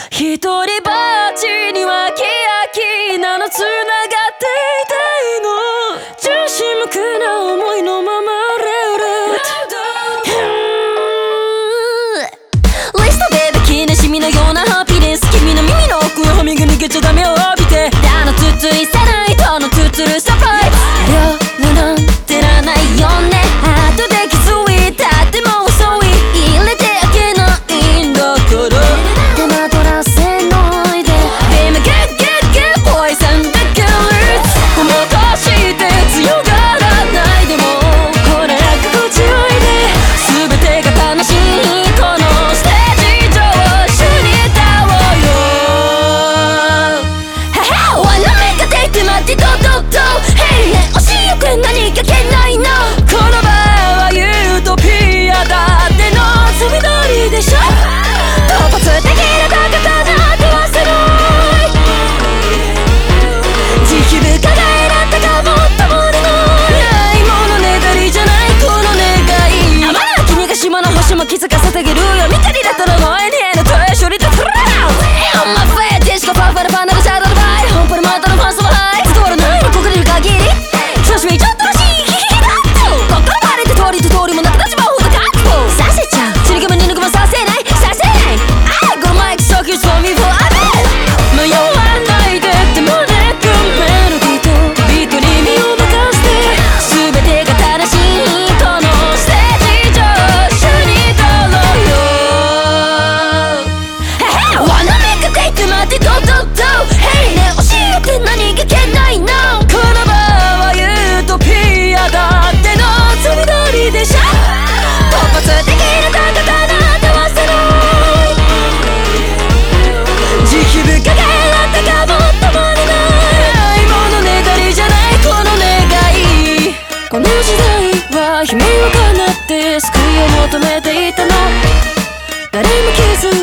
一人ぼっちにはキラキラのつながっていたいの。純真無垢な思いのままレストベイビー、気なしみのようなハピネス。君の耳の奥のハミが抜けちゃダメを浴びて、あのつついさないとのつつるサプライズ。量なんてらないよね。後で気づいたってもう遅い。入れてあげないんだから手間取らせないで。ビームゲッゲッゲッボーイさんだけごまかして強がらないでも、これ心地よいで全てが楽しい。このステージ上一緒に歌おうよ。wanna make a date 待ってドドド Hey ね教えて何かけないの。この場はユートピアだってのつみどりでしょ。突発的な高さなんて忘れない。慈悲深が選んだかもっともでないものねだりじゃないこの願い。まだ君が島の星も気づかせてあげるよ。光だったら前にへの問い処理でトラウン On my way ディスコパファルパナルシャドウのバイ本当にまたのファンスもハイ伝わらないのここにいる限り調子ちょっとらしいヒヒヒだっと心バレて通りと通りもなく立ちまほどカットさせちゃうちりがめにぬくまさせないさせないあいこのマイクソーキーズ for me for a bit 迷わないでってもねくメロディーとビートに身を任せて全てが正しいこのステージ上一緒に撮ろうよ。wanna make a date 待ってドドド Hey ね教えて何がけないの。この場はユートピアだってのつみどりでしょ。突発的な高さなんて忘れない慈悲深が選んだかもっともでないものねだりじゃないこの願い。この時代は夢を叶って救いを求めていたの。誰も気づ